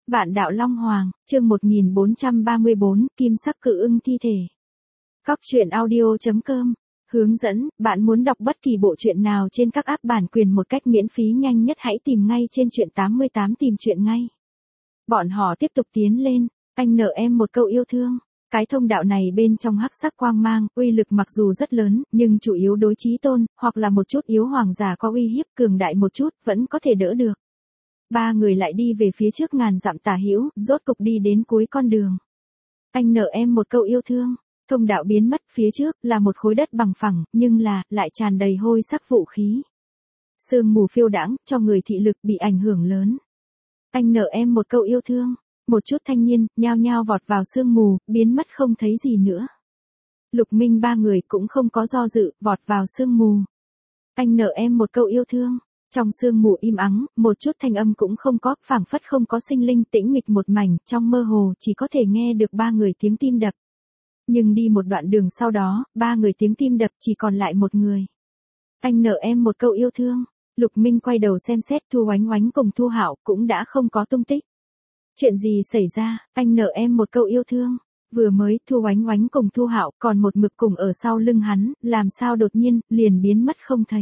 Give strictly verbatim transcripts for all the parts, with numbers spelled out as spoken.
Vạn đạo Long Hoàng, chương một nghìn bốn trăm ba mươi bốn, Kim sắc cự ưng thi thể. Cóc truyện audio chấm com. Hướng dẫn, bạn muốn đọc bất kỳ bộ truyện nào trên các app bản quyền một cách miễn phí nhanh nhất hãy tìm ngay trên truyện tám mươi tám tìm truyện ngay. Bọn họ tiếp tục tiến lên, anh nợ em một câu yêu thương. Cái thông đạo này bên trong hắc sắc quang mang, uy lực mặc dù rất lớn, nhưng chủ yếu đối chí tôn, hoặc là một chút yếu hoàng giả có uy hiếp cường đại một chút, vẫn có thể đỡ được. Ba người lại đi về phía trước ngàn dặm tả hữu, rốt cục đi đến cuối con đường. Anh nợ em một câu yêu thương. Thông đạo biến mất, phía trước là một khối đất bằng phẳng, nhưng là lại tràn đầy hôi sắc vũ khí. Sương mù phiêu đãng, cho người thị lực bị ảnh hưởng lớn. Anh nợ em một câu yêu thương. Một chút thanh niên nhao nhao vọt vào sương mù, biến mất không thấy gì nữa. Lục Minh ba người cũng không có do dự, vọt vào sương mù. Anh nợ em một câu yêu thương. Trong sương mù im ắng, một chút thanh âm cũng không có, phảng phất không có sinh linh, tĩnh mịch một mảnh, trong mơ hồ chỉ có thể nghe được ba người tiếng tim đập. Nhưng đi một đoạn đường sau đó, ba người tiếng tim đập chỉ còn lại một người. Anh nợ em một câu yêu thương. Lục Minh quay đầu xem xét, Thu Oánh Oánh cùng Thu Hạo cũng đã không có tung tích. Chuyện gì xảy ra, anh nợ em một câu yêu thương. Vừa mới Thu Oánh Oánh cùng Thu Hạo còn một mực cùng ở sau lưng hắn, làm sao đột nhiên liền biến mất không thấy.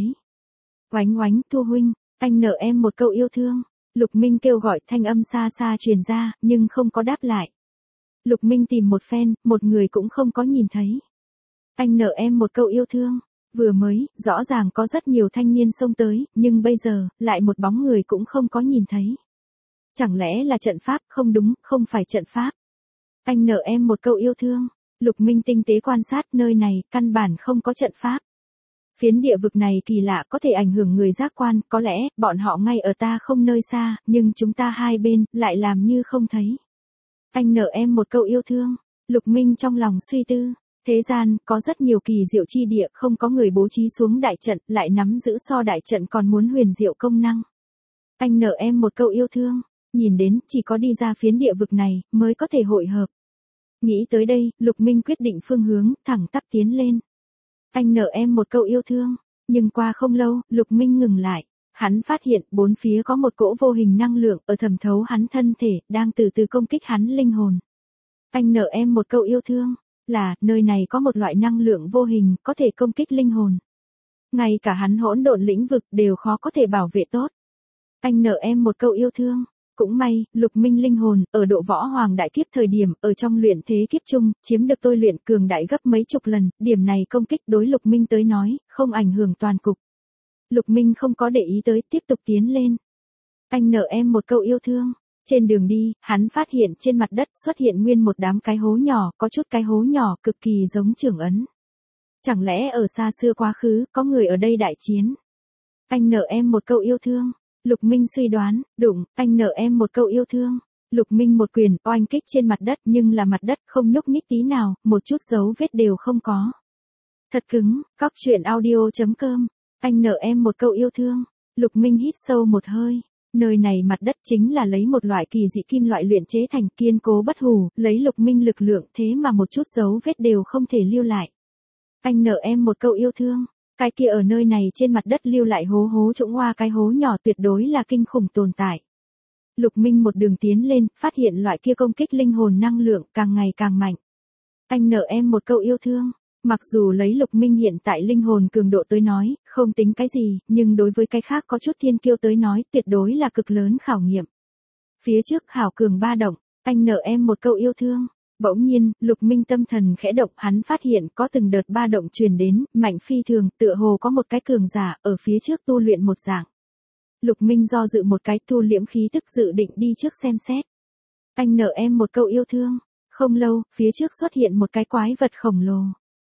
Oánh Oánh, Thu huynh, anh nợ em một câu yêu thương. Lục Minh kêu gọi, thanh âm xa xa truyền ra, nhưng không có đáp lại. Lục Minh tìm một phen, một người cũng không có nhìn thấy. Anh nợ em một câu yêu thương. Vừa mới, rõ ràng có rất nhiều thanh niên xông tới, nhưng bây giờ, lại một bóng người cũng không có nhìn thấy. Chẳng lẽ là trận pháp? Không đúng, không phải trận pháp. Anh nợ em một câu yêu thương. Lục Minh tinh tế quan sát, nơi này, căn bản không có trận pháp. Phiến địa vực này kỳ lạ, có thể ảnh hưởng người giác quan, có lẽ, bọn họ ngay ở ta không nơi xa, nhưng chúng ta hai bên, lại làm như không thấy. Anh nợ em một câu yêu thương. Lục Minh trong lòng suy tư. Thế gian, có rất nhiều kỳ diệu chi địa, không có người bố trí xuống đại trận, lại nắm giữ so đại trận còn muốn huyền diệu công năng. Anh nợ em một câu yêu thương. Nhìn đến, chỉ có đi ra phiến địa vực này, mới có thể hội hợp. Nghĩ tới đây, Lục Minh quyết định phương hướng, thẳng tắp tiến lên. Anh nợ em một câu yêu thương. Nhưng qua không lâu, Lục Minh ngừng lại. Hắn phát hiện, bốn phía có một cỗ vô hình năng lượng, ở thẩm thấu hắn thân thể, đang từ từ công kích hắn linh hồn. Anh nợ em một câu yêu thương. Là, nơi này có một loại năng lượng vô hình, có thể công kích linh hồn. Ngay cả hắn hỗn độn lĩnh vực, đều khó có thể bảo vệ tốt. Anh nợ em một câu yêu thương. Cũng may, Lục Minh linh hồn, ở độ võ hoàng đại kiếp thời điểm, ở trong luyện thế kiếp chung, chiếm được tôi luyện cường đại gấp mấy chục lần, điểm này công kích đối Lục Minh tới nói, không ảnh hưởng toàn cục. Lục Minh không có để ý tới, tiếp tục tiến lên. Anh nợ em một câu yêu thương. Trên đường đi, hắn phát hiện trên mặt đất xuất hiện nguyên một đám cái hố nhỏ, có chút cái hố nhỏ cực kỳ giống trưởng ấn. Chẳng lẽ ở xa xưa quá khứ, có người ở đây đại chiến? Anh nợ em một câu yêu thương. Lục Minh suy đoán, đụng, anh nợ em một câu yêu thương. Lục Minh một quyền oanh kích trên mặt đất, nhưng là mặt đất không nhúc nhích tí nào, một chút dấu vết đều không có. Thật cứng. Cóc truyện audio chấm com. Anh nợ em một câu yêu thương. Lục Minh hít sâu một hơi. Nơi này mặt đất chính là lấy một loại kỳ dị kim loại luyện chế thành, kiên cố bất hủ, lấy Lục Minh lực lượng, thế mà một chút dấu vết đều không thể lưu lại. Anh nợ em một câu yêu thương. Cái kia ở nơi này trên mặt đất lưu lại hố hố trũng hoa, cái hố nhỏ tuyệt đối là kinh khủng tồn tại. Lục Minh một đường tiến lên, phát hiện loại kia công kích linh hồn năng lượng càng ngày càng mạnh. Anh nợ em một câu yêu thương. Mặc dù lấy Lục Minh hiện tại linh hồn cường độ tới nói, không tính cái gì, nhưng đối với cái khác có chút thiên kiêu tới nói, tuyệt đối là cực lớn khảo nghiệm. Phía trước hảo cường ba động, anh nợ em một câu yêu thương. Bỗng nhiên, Lục Minh tâm thần khẽ động, hắn phát hiện có từng đợt ba động truyền đến, mạnh phi thường, tựa hồ có một cái cường giả, ở phía trước tu luyện một dạng. Lục Minh do dự một cái, thu liễm khí tức dự định đi trước xem xét. Anh nợ em một câu yêu thương. Không lâu, phía trước xuất hiện một cái quái vật khổng lồ.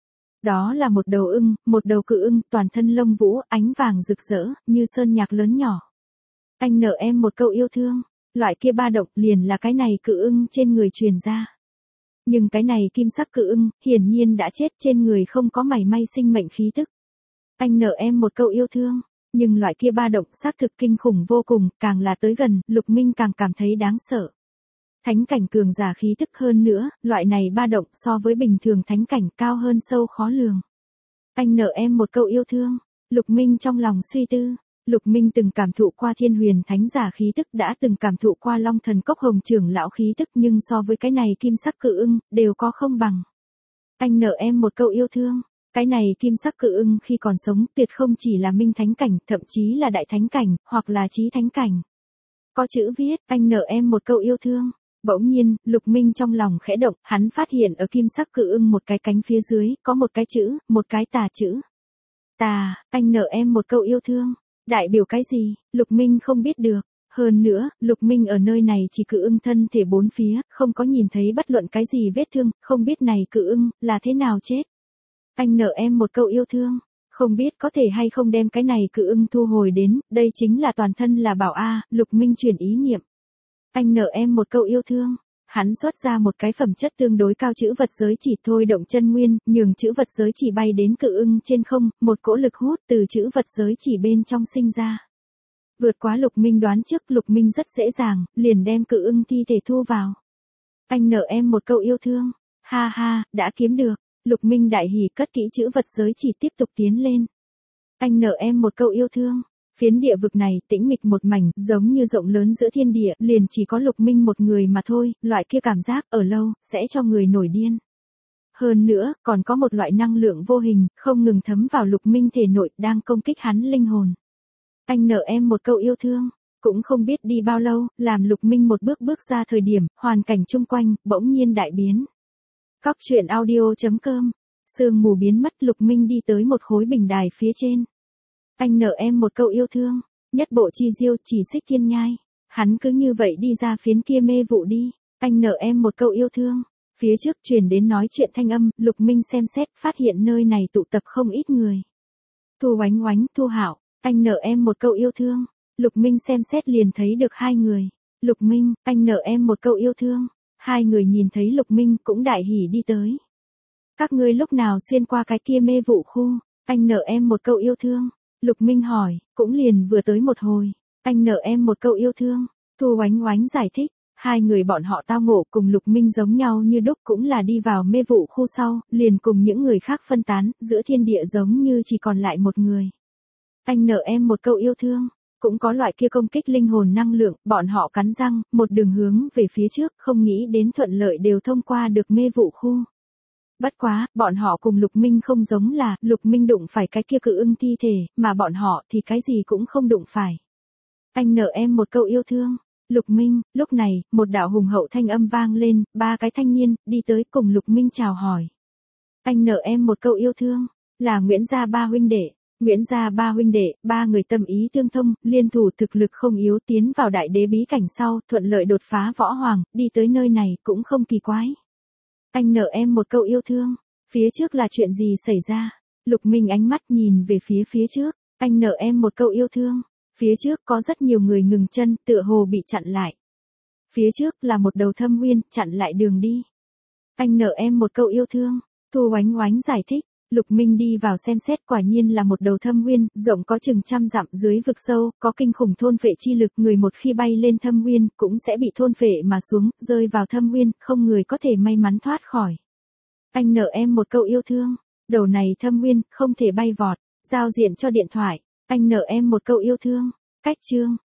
Đó là một đầu ưng, một đầu cự ưng, toàn thân lông vũ, ánh vàng rực rỡ, như sơn nhạc lớn nhỏ. Anh nợ em một câu yêu thương. Loại kia ba động liền là cái này cự ưng trên người truyền ra. Nhưng cái này kim sắc cự ưng, hiển nhiên đã chết, trên người không có mảy may sinh mệnh khí tức. Anh nợ em một câu yêu thương. Nhưng loại kia ba động xác thực kinh khủng vô cùng, càng là tới gần, Lục Minh càng cảm thấy đáng sợ. Thánh cảnh cường giả khí tức hơn nữa, loại này ba động so với bình thường thánh cảnh cao hơn sâu khó lường. Anh nợ em một câu yêu thương. Lục Minh trong lòng suy tư. Lục Minh từng cảm thụ qua thiên huyền thánh giả khí tức, đã từng cảm thụ qua long thần cốc hồng trưởng lão khí tức, nhưng so với cái này kim sắc cự ưng, đều có không bằng. Anh nợ em một câu yêu thương. Cái này kim sắc cự ưng khi còn sống tuyệt không chỉ là minh thánh cảnh, thậm chí là đại thánh cảnh, hoặc là chí thánh cảnh. Có chữ viết, anh nợ em một câu yêu thương. Bỗng nhiên, Lục Minh trong lòng khẽ động, hắn phát hiện ở kim sắc cự ưng một cái cánh phía dưới, có một cái chữ, một cái tà chữ. Tà, anh nợ em một câu yêu thương. Đại biểu cái gì, Lục Minh không biết được. Hơn nữa, Lục Minh ở nơi này chỉ cự ưng thân thể bốn phía, không có nhìn thấy bất luận cái gì vết thương, không biết này cự ưng, là thế nào chết. Anh nợ em một câu yêu thương, không biết có thể hay không đem cái này cự ưng thu hồi đến, đây chính là toàn thân là bảo a. Lục Minh chuyển ý niệm. Anh nợ em một câu yêu thương. Hắn xuất ra một cái phẩm chất tương đối cao chữ vật giới chỉ, thôi động chân nguyên, nhường chữ vật giới chỉ bay đến cự ưng trên không, một cỗ lực hút từ chữ vật giới chỉ bên trong sinh ra. Vượt quá Lục Minh đoán trước, Lục Minh rất dễ dàng, liền đem cự ưng thi thể thu vào. Anh nợ em một câu yêu thương. Ha ha, đã kiếm được. Lục Minh đại hỉ, cất kỹ chữ vật giới chỉ tiếp tục tiến lên. Anh nợ em một câu yêu thương. Phiến địa vực này tĩnh mịch một mảnh, giống như rộng lớn giữa thiên địa, liền chỉ có Lục Minh một người mà thôi, loại kia cảm giác ở lâu, sẽ cho người nổi điên. Hơn nữa, còn có một loại năng lượng vô hình, không ngừng thấm vào Lục Minh thể nội, đang công kích hắn linh hồn. Anh nợ em một câu yêu thương. Cũng không biết đi bao lâu, làm Lục Minh một bước bước ra thời điểm, hoàn cảnh chung quanh, bỗng nhiên đại biến. Cóc truyện audio chấm com. Sương mù biến mất, Lục Minh đi tới một khối bình đài phía trên. Anh nợ em một câu yêu thương. Nhất bộ chi diêu, chỉ xích thiên nhai. Hắn cứ như vậy đi ra phiến kia mê vụ đi. Anh nợ em một câu yêu thương. Phía trước truyền đến nói chuyện thanh âm, Lục Minh xem xét, phát hiện nơi này tụ tập không ít người. Thu Oánh Oánh, Thu Hạo, anh nợ em một câu yêu thương. Lục Minh xem xét liền thấy được hai người. Lục Minh, anh nợ em một câu yêu thương. Hai người nhìn thấy Lục Minh cũng đại hỉ đi tới. Các ngươi lúc nào xuyên qua cái kia mê vụ khu, anh nợ em một câu yêu thương. Lục Minh hỏi, cũng liền vừa tới một hồi. Anh nợ em một câu yêu thương. Thu Oánh Oánh giải thích, hai người bọn họ tao ngộ cùng Lục Minh giống nhau như đúc, cũng là đi vào mê vụ khu sau, liền cùng những người khác phân tán, giữa thiên địa giống như chỉ còn lại một người. Anh nợ em một câu yêu thương. Cũng có loại kia công kích linh hồn năng lượng, bọn họ cắn răng, một đường hướng về phía trước, không nghĩ đến thuận lợi đều thông qua được mê vụ khu. Bất quá, bọn họ cùng Lục Minh không giống là, Lục Minh đụng phải cái kia cự ưng thi thể, mà bọn họ thì cái gì cũng không đụng phải. Anh nợ em một câu yêu thương. Lục Minh, lúc này, một đạo hùng hậu thanh âm vang lên, ba cái thanh niên, đi tới cùng Lục Minh chào hỏi. Anh nợ em một câu yêu thương, là Nguyễn gia ba huynh đệ. Nguyễn gia ba huynh đệ, ba người tâm ý tương thông, liên thủ thực lực không yếu, tiến vào đại đế bí cảnh sau, thuận lợi đột phá võ hoàng, đi tới nơi này cũng không kỳ quái. Anh nợ em một câu yêu thương. Phía trước là chuyện gì xảy ra? Lục Minh ánh mắt nhìn về phía phía trước. Anh nợ em một câu yêu thương. Phía trước có rất nhiều người ngừng chân, tựa hồ bị chặn lại. Phía trước là một đầu thâm nguyên, chặn lại đường đi. Anh nợ em một câu yêu thương. Thu Oánh Oánh giải thích. Lục Minh đi vào xem xét, quả nhiên là một đầu thâm nguyên, rộng có chừng trăm dặm, dưới vực sâu, có kinh khủng thôn phệ chi lực, người một khi bay lên thâm nguyên, cũng sẽ bị thôn phệ mà xuống, rơi vào thâm nguyên, không người có thể may mắn thoát khỏi. Anh nợ em một câu yêu thương. Đầu này thâm nguyên, không thể bay vọt, giao diện cho điện thoại. Anh nợ em một câu yêu thương. Cách chương.